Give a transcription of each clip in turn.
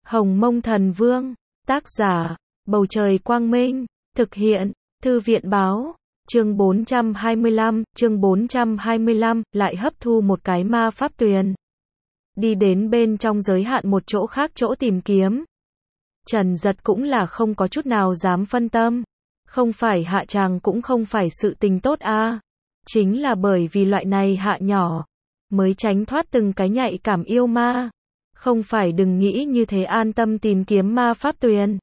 Hồng Mông Thần Vương, tác giả, Bầu Trời Quang Minh, thực hiện, Thư viện Báo, chương 425, lại hấp thu một cái ma pháp tuyền. Đi đến bên trong giới hạn một chỗ khác chỗ tìm kiếm. Trần Giật cũng là không có chút nào dám phân tâm. Không phải hạ tràng cũng không phải sự tình tốt a. Chính là bởi vì loại này hạ nhỏ, mới tránh thoát từng cái nhạy cảm yêu ma. Không phải đừng nghĩ như thế an tâm tìm kiếm ma pháp tuyền.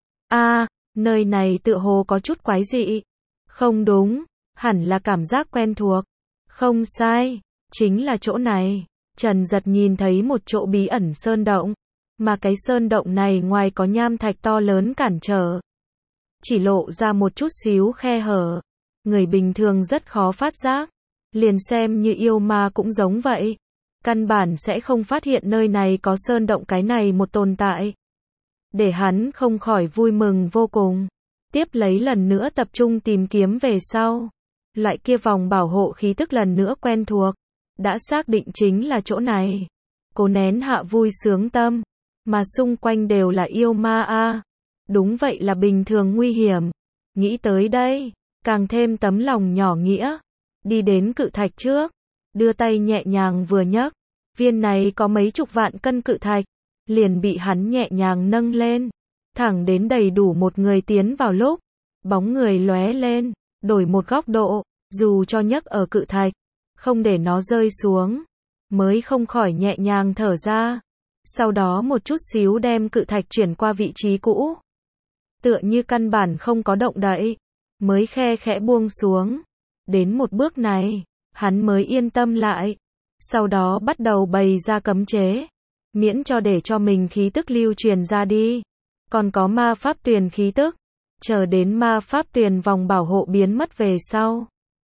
Nơi này tựa hồ có chút quái dị. Không đúng, hẳn là cảm giác quen thuộc. Không sai, chính là chỗ này. Trần Giật nhìn thấy một chỗ bí ẩn sơn động, mà cái sơn động này ngoài có nham thạch to lớn cản trở, chỉ lộ ra một chút xíu khe hở. Người bình thường rất khó phát giác, liền xem như yêu ma cũng giống vậy. Căn bản sẽ không phát hiện nơi này có sơn động cái này một tồn tại. Để hắn không khỏi vui mừng vô cùng. Tiếp lấy lần nữa tập trung tìm kiếm về sau. Loại kia vòng bảo hộ khí tức lần nữa quen thuộc. Đã xác định chính là chỗ này. Cố nén hạ vui sướng tâm. Mà xung quanh đều là yêu ma a. Đúng vậy là bình thường nguy hiểm. Nghĩ tới đây, càng thêm tấm lòng nhỏ nghĩa. Đi đến cự thạch trước. Đưa tay nhẹ nhàng vừa nhấc. Viên này có mấy chục vạn cân cự thạch. Liền bị hắn nhẹ nhàng nâng lên. Thẳng đến đầy đủ một người tiến vào lúc. Bóng người lóe lên. Đổi một góc độ. Dù cho nhấc ở cự thạch. Không để nó rơi xuống. Mới không khỏi nhẹ nhàng thở ra. Sau đó một chút xíu đem cự thạch chuyển qua vị trí cũ. Tựa như căn bản không có động đậy. Mới khe khẽ buông xuống. Đến một bước này. Hắn mới yên tâm lại. Sau đó bắt đầu bày ra cấm chế. Miễn cho để cho mình khí tức lưu truyền ra đi. Còn có ma pháp tuyền khí tức. Chờ đến ma pháp tuyền vòng bảo hộ biến mất về sau.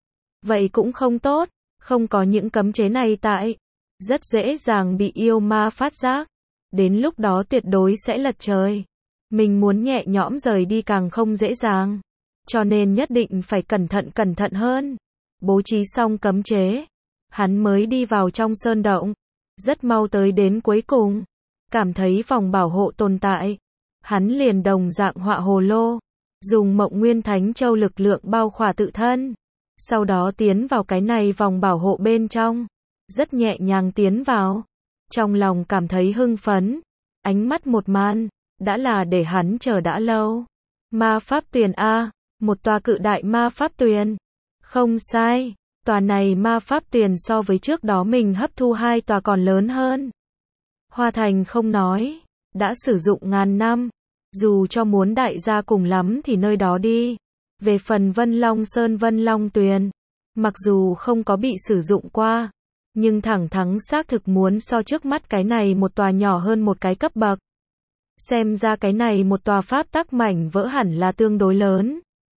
Vậy cũng không tốt. Không có những cấm chế này tại. Rất dễ dàng bị yêu ma phát giác. Đến lúc đó tuyệt đối sẽ lật trời. Mình muốn nhẹ nhõm rời đi càng không dễ dàng. Cho nên nhất định phải cẩn thận hơn. Bố trí xong cấm chế. Hắn mới đi vào trong sơn động. Rất mau tới đến cuối cùng. Cảm thấy vòng bảo hộ tồn tại. Hắn liền đồng dạng họa hồ lô. Dùng Mộng Nguyên Thánh Châu lực lượng bao khỏa tự thân. Sau đó tiến vào cái này vòng bảo hộ bên trong. Rất nhẹ nhàng tiến vào. Trong lòng cảm thấy hưng phấn. Ánh mắt một màn. Đã là để hắn chờ đã lâu. Ma pháp tuyền a. Một tòa cự đại ma pháp tuyền. Không sai. Tòa này ma pháp tuyền so với trước đó mình hấp thu 2 tòa còn lớn hơn. Hoa Thành không nói. Đã sử dụng ngàn năm. Dù cho muốn đại gia cùng lắm thì nơi đó đi. Về phần Vân Long Sơn Vân Long Tuyền. Mặc dù không có bị sử dụng qua. Nhưng thẳng thắn xác thực muốn so trước mắt cái này một tòa nhỏ hơn một cái cấp bậc. Xem ra cái này một tòa pháp tắc mảnh vỡ hẳn là tương đối lớn.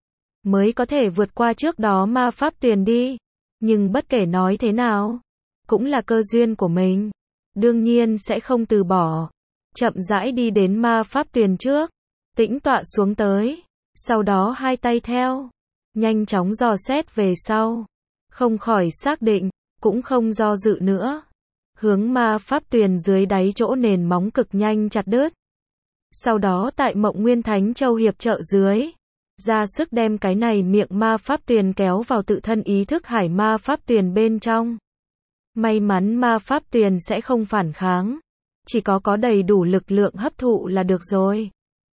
Mới có thể vượt qua trước đó ma pháp tuyền đi. Nhưng bất kể nói thế nào. Cũng là cơ duyên của mình. Đương nhiên sẽ không từ bỏ. Chậm rãi đi đến ma pháp tuyền trước. Tĩnh tọa xuống tới. Sau đó hai tay theo. Nhanh chóng dò xét về sau. Không khỏi xác định. Cũng không do dự nữa. Hướng ma pháp tuyền dưới đáy chỗ nền móng cực nhanh chặt đứt. Sau đó tại Mộng Nguyên Thánh Châu hiệp trợ dưới. Ra sức đem cái này miệng ma pháp tuyền kéo vào tự thân ý thức hải ma pháp tuyền bên trong. May mắn ma pháp tuyền sẽ không phản kháng. Chỉ có đầy đủ lực lượng hấp thụ là được rồi.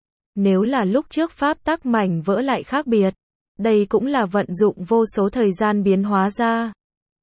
Nếu là lúc trước pháp tắc mảnh vỡ lại khác biệt. Đây cũng là vận dụng vô số thời gian biến hóa ra.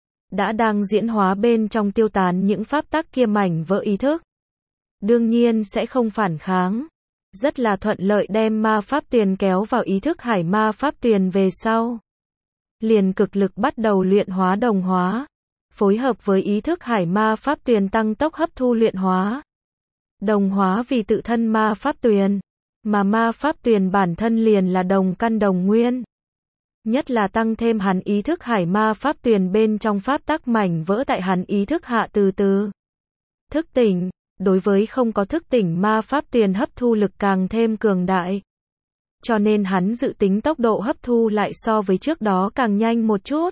Đã đang diễn hóa bên trong tiêu tán những pháp tắc kia mảnh vỡ ý thức. Đương nhiên sẽ không phản kháng. Rất là thuận lợi đem ma pháp tuyền kéo vào ý thức hải ma pháp tuyền về sau. Liền cực lực bắt đầu luyện hóa đồng hóa. Phối hợp với ý thức hải ma pháp tuyền tăng tốc hấp thu luyện hóa. Đồng hóa vì tự thân ma pháp tuyền. Mà ma pháp tuyền bản thân liền là đồng căn đồng nguyên. Nhất là tăng thêm hắn ý thức hải ma pháp tuyền bên trong pháp tắc mảnh vỡ tại hắn ý thức hạ từ từ. Thức tỉnh. Đối với không có thức tỉnh ma pháp tuyền hấp thu lực càng thêm cường đại. Cho nên hắn dự tính tốc độ hấp thu lại so với trước đó càng nhanh một chút.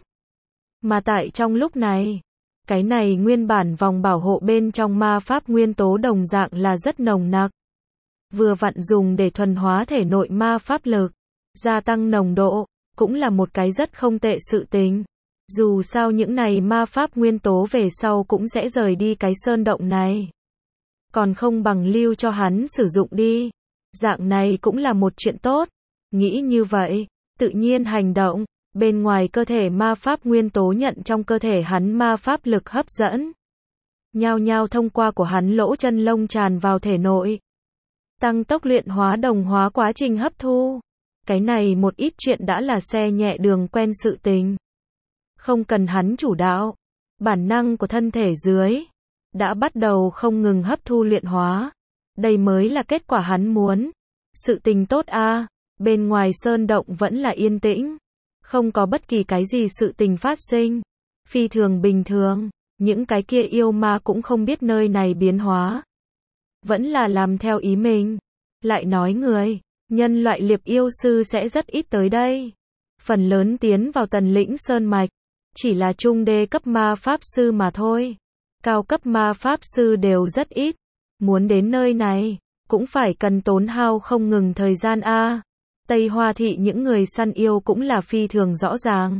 Mà tại trong lúc này, cái này nguyên bản vòng bảo hộ bên trong ma pháp nguyên tố đồng dạng là rất nồng nặc. vừa vặn dùng để thuần hóa thể nội ma pháp lực, gia tăng nồng độ, cũng là một cái rất không tệ sự tình. Dù sao những này ma pháp nguyên tố về sau cũng sẽ rời đi cái sơn động này. Còn không bằng lưu cho hắn sử dụng đi. Dạng này cũng là một chuyện tốt. Nghĩ như vậy, tự nhiên hành động, bên ngoài cơ thể ma pháp nguyên tố nhận trong cơ thể hắn ma pháp lực hấp dẫn. Nhao nhao thông qua của hắn lỗ chân lông tràn vào thể nội. Tăng tốc luyện hóa đồng hóa quá trình hấp thu. Cái này một ít chuyện đã là xe nhẹ đường quen sự tình. Không cần hắn chủ đạo. Bản năng của thân thể dưới đã bắt đầu không ngừng hấp thu luyện hóa. Đây mới là kết quả hắn muốn. Sự tình tốt a. Bên ngoài sơn động vẫn là yên tĩnh. Không có bất kỳ cái gì sự tình phát sinh. Phi thường bình thường. Những cái kia yêu ma cũng không biết nơi này biến hóa. Vẫn là làm theo ý mình. Lại nói người, nhân loại liệp yêu sư sẽ rất ít tới đây. Phần lớn tiến vào Tần Lĩnh Sơn Mạch. Chỉ là trung đê cấp ma pháp sư mà thôi. Cao cấp ma pháp sư đều rất ít. Muốn đến nơi này, cũng phải cần tốn hao không ngừng thời gian a. Tây Hoa thị những người săn yêu cũng là phi thường rõ ràng.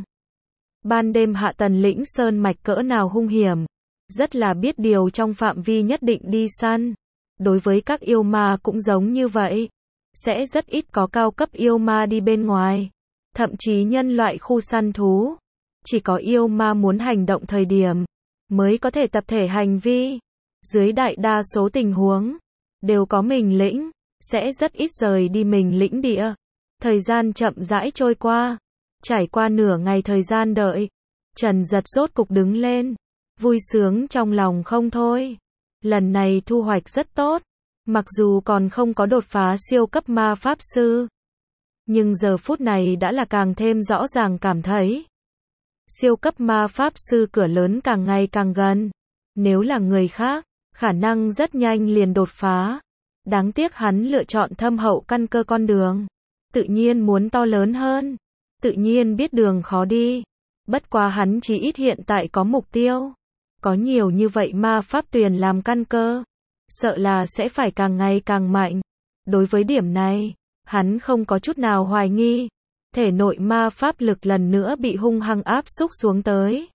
Ban đêm hạ Tần Lĩnh Sơn Mạch cỡ nào hung hiểm. Rất là biết điều trong phạm vi nhất định đi săn. Đối với các yêu ma cũng giống như vậy. Sẽ rất ít có cao cấp yêu ma đi bên ngoài. Thậm chí nhân loại khu săn thú. Chỉ có yêu ma muốn hành động thời điểm mới có thể tập thể hành vi. Dưới đại đa số tình huống đều có mình lĩnh, sẽ rất ít rời đi mình lĩnh địa. Thời gian chậm rãi trôi qua, trải qua nửa ngày thời gian đợi, Trần Giật rốt cục đứng lên, vui sướng trong lòng không thôi. Lần này thu hoạch rất tốt, mặc dù còn không có đột phá siêu cấp ma pháp sư, nhưng giờ phút này đã là càng thêm rõ ràng cảm thấy siêu cấp ma pháp sư cửa lớn càng ngày càng gần. Nếu là người khác, khả năng rất nhanh liền đột phá. Đáng tiếc hắn lựa chọn thâm hậu căn cơ con đường. Tự nhiên muốn to lớn hơn. Tự nhiên biết đường khó đi. Bất quá hắn chỉ ít hiện tại có mục tiêu. Có nhiều như vậy ma pháp tuyền làm căn cơ. Sợ là sẽ phải càng ngày càng mạnh. Đối với điểm này, hắn không có chút nào hoài nghi. Thể nội ma pháp lực lần nữa bị hung hăng áp xúc xuống tới.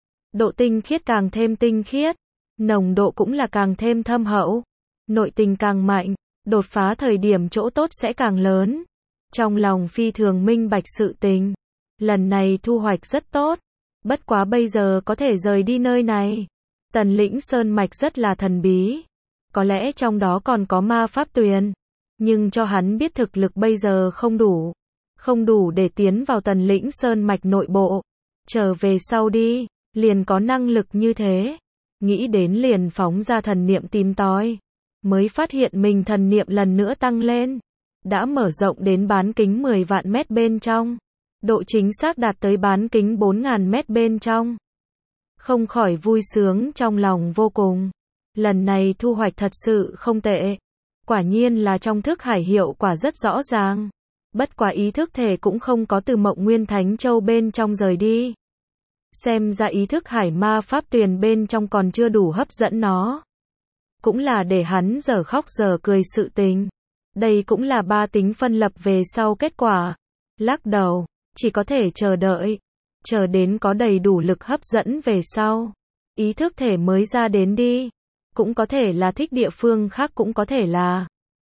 Độ tinh khiết càng thêm tinh khiết. Nồng độ cũng là càng thêm thâm hậu. Nội tình càng mạnh, đột phá thời điểm chỗ tốt sẽ càng lớn. Trong lòng phi thường minh bạch sự tình. Lần này thu hoạch rất tốt. Bất quá bây giờ có thể rời đi nơi này. Tần Lĩnh Sơn Mạch rất là thần bí. Có lẽ trong đó còn có ma pháp tuyền. Nhưng cho hắn biết thực lực bây giờ không đủ. Không đủ để tiến vào Tần Lĩnh Sơn Mạch nội bộ. Trở về sau đi, liền có năng lực như thế. Nghĩ đến liền phóng ra thần niệm tìm tòi. Mới phát hiện mình thần niệm lần nữa tăng lên. Đã mở rộng đến bán kính 10 vạn mét bên trong. Độ chính xác đạt tới bán kính 4.000 mét bên trong. Không khỏi vui sướng trong lòng vô cùng. Lần này thu hoạch thật sự không tệ. Quả nhiên là trong thức hải hiệu quả rất rõ ràng. Bất quá ý thức thể cũng không có từ Mộng Nguyên Thánh Châu bên trong rời đi. Xem ra ý thức hải ma pháp tuyền bên trong còn chưa đủ hấp dẫn nó. Cũng là để hắn giờ khóc giờ cười sự tình. Đây cũng là ba tính phân lập về sau kết quả. Lắc đầu, chỉ có thể chờ đợi. Chờ đến có đầy đủ lực hấp dẫn về sau. Ý thức thể mới ra đến đi. Cũng có thể là thích địa phương khác, cũng có thể là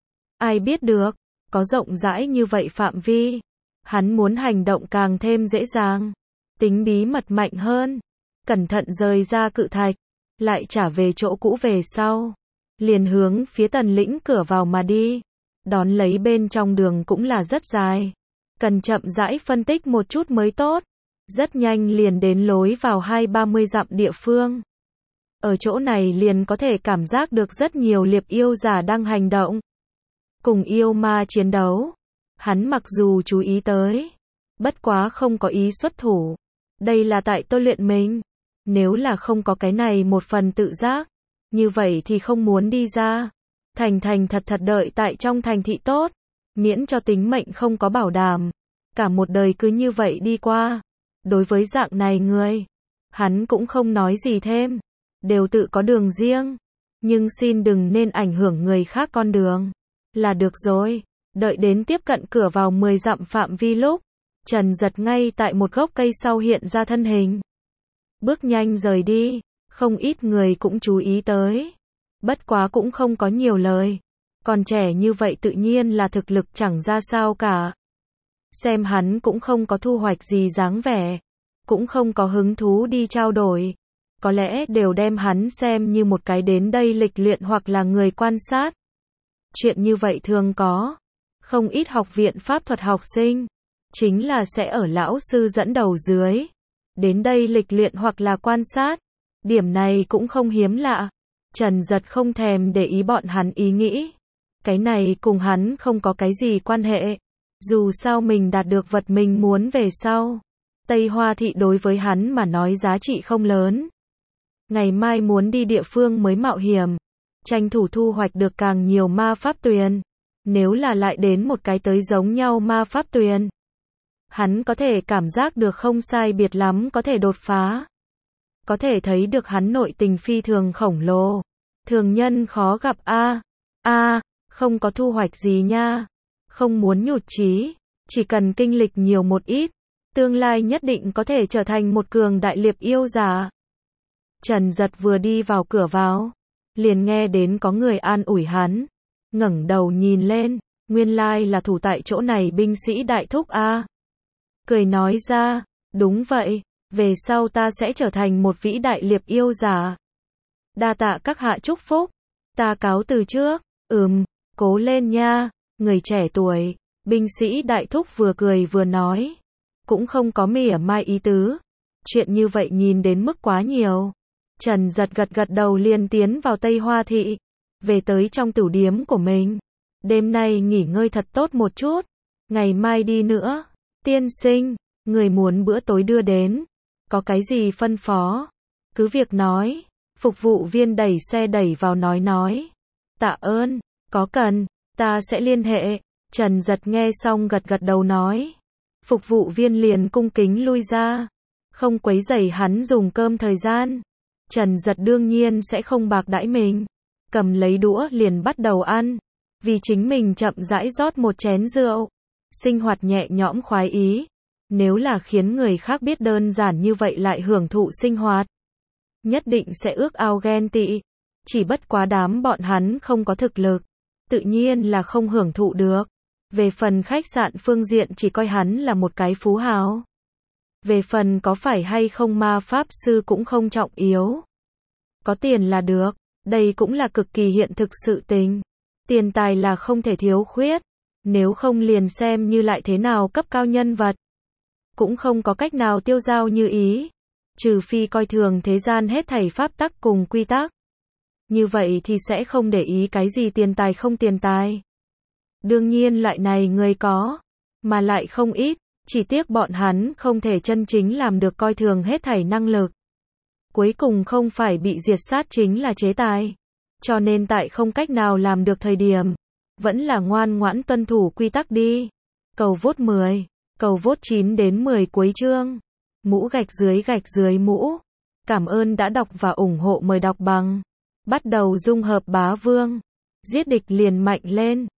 ai biết được. Có rộng rãi như vậy phạm vi. Hắn muốn hành động càng thêm dễ dàng. Tính bí mật mạnh hơn. Cẩn thận rời ra cự thạch. Lại trả về chỗ cũ về sau. Liền hướng phía Tần Lĩnh cửa vào mà đi. Đón lấy bên trong đường cũng là rất dài. Cần chậm rãi phân tích một chút mới tốt. Rất nhanh liền đến lối vào 20-30 dặm địa phương. Ở chỗ này liền có thể cảm giác được rất nhiều liệp yêu giả đang hành động. Cùng yêu ma chiến đấu. Hắn mặc dù chú ý tới. Bất quá không có ý xuất thủ. Đây là tại tôi luyện mình. Nếu là không có cái này một phần tự giác. Như vậy thì không muốn đi ra. Thành thật thật đợi tại trong thành thị tốt. Miễn cho tính mệnh không có bảo đảm. Cả một đời cứ như vậy đi qua. Đối với dạng này người. Hắn cũng không nói gì thêm. Đều tự có đường riêng. Nhưng xin đừng nên ảnh hưởng người khác con đường. là được rồi. Đợi đến tiếp cận cửa vào 10 dặm phạm vi lúc, Trần Giật ngay tại một gốc cây sau hiện ra thân hình. Bước nhanh rời đi, không ít người cũng chú ý tới. Bất quá cũng không có nhiều lời. Còn trẻ như vậy tự nhiên là thực lực chẳng ra sao cả. Xem hắn cũng không có thu hoạch gì dáng vẻ. Cũng không có hứng thú đi trao đổi. Có lẽ đều đem hắn xem như một cái đến đây lịch luyện hoặc là người quan sát. Chuyện như vậy thường có. Không ít học viện pháp thuật học sinh. Chính là sẽ ở lão sư dẫn đầu dưới. Đến đây lịch luyện hoặc là quan sát. Điểm này cũng không hiếm lạ. Trần Giật không thèm để ý bọn hắn ý nghĩ. Cái này cùng hắn không có cái gì quan hệ. Dù sao mình đạt được vật mình muốn về sau. Tây Hoa Thị đối với hắn mà nói giá trị không lớn. Ngày mai muốn đi địa phương mới mạo hiểm. Tranh thủ thu hoạch được càng nhiều ma pháp tuyền. Nếu là lại đến một cái tới giống nhau ma pháp tuyền. Hắn có thể cảm giác được không sai biệt lắm có thể đột phá. Có thể thấy được hắn nội tình phi thường khổng lồ. Thường nhân khó gặp không có thu hoạch gì nha. Không muốn nhụt chí, chỉ cần kinh lịch nhiều một ít, tương lai nhất định có thể trở thành một cường đại liệp yêu giả. Trần Giật vừa đi vào cửa vào, liền nghe đến có người an ủi hắn. Ngẩng đầu nhìn lên, nguyên lai là thủ tại chỗ này binh sĩ đại thúc a. Cười nói ra, đúng vậy, về sau ta sẽ trở thành một vĩ đại liệp yêu giả. Đa tạ các hạ chúc phúc, ta cáo từ trước. Cố lên nha, người trẻ tuổi. Binh sĩ đại thúc vừa cười vừa nói, cũng không có mỉa mai ý tứ. Chuyện như vậy nhìn đến mức quá nhiều. Trần Giật gật gật đầu liền tiến vào Tây Hoa Thị, về tới trong tửu điếm của mình. Đêm nay nghỉ ngơi thật tốt một chút, ngày mai đi nữa. Tiên sinh, người muốn bữa tối đưa đến, có cái gì phân phó? Cứ việc nói. Phục vụ viên đẩy xe đẩy vào nói. Tạ ơn, có cần, ta sẽ liên hệ. Trần Giật nghe xong gật gật đầu nói. Phục vụ viên liền cung kính lui ra, không quấy rầy hắn dùng cơm thời gian. Trần Giật đương nhiên sẽ không bạc đãi mình, cầm lấy đũa liền bắt đầu ăn, vì chính mình chậm rãi rót một chén rượu. Sinh hoạt nhẹ nhõm khoái ý. Nếu là khiến người khác biết đơn giản như vậy lại hưởng thụ sinh hoạt, nhất định sẽ ước ao ghen tị. Chỉ bất quá đám bọn hắn không có thực lực, tự nhiên là không hưởng thụ được. Về phần khách sạn phương diện chỉ coi hắn là một cái phú hào. Về phần có phải hay không ma pháp sư cũng không trọng yếu. Có tiền là được, đây cũng là cực kỳ hiện thực sự tình. Tiền tài là không thể thiếu khuyết, nếu không liền xem như lại thế nào cấp cao nhân vật. Cũng không có cách nào tiêu dao như ý. Trừ phi coi thường thế gian hết thảy pháp tắc cùng quy tắc. Như vậy thì sẽ không để ý cái gì tiền tài không tiền tài. Đương nhiên loại này người có, mà lại không ít, chỉ tiếc bọn hắn không thể chân chính làm được coi thường hết thảy năng lực. Cuối cùng không phải bị diệt sát chính là chế tài. Cho nên tại không cách nào làm được thời điểm, vẫn là ngoan ngoãn tuân thủ quy tắc đi. Cầu vote 10, cầu vote 9 đến 10 cuối chương. Mũ gạch dưới mũ. Cảm ơn đã đọc và ủng hộ, mời đọc bằng. Bắt đầu dung hợp bá vương. Giết địch liền mạnh lên.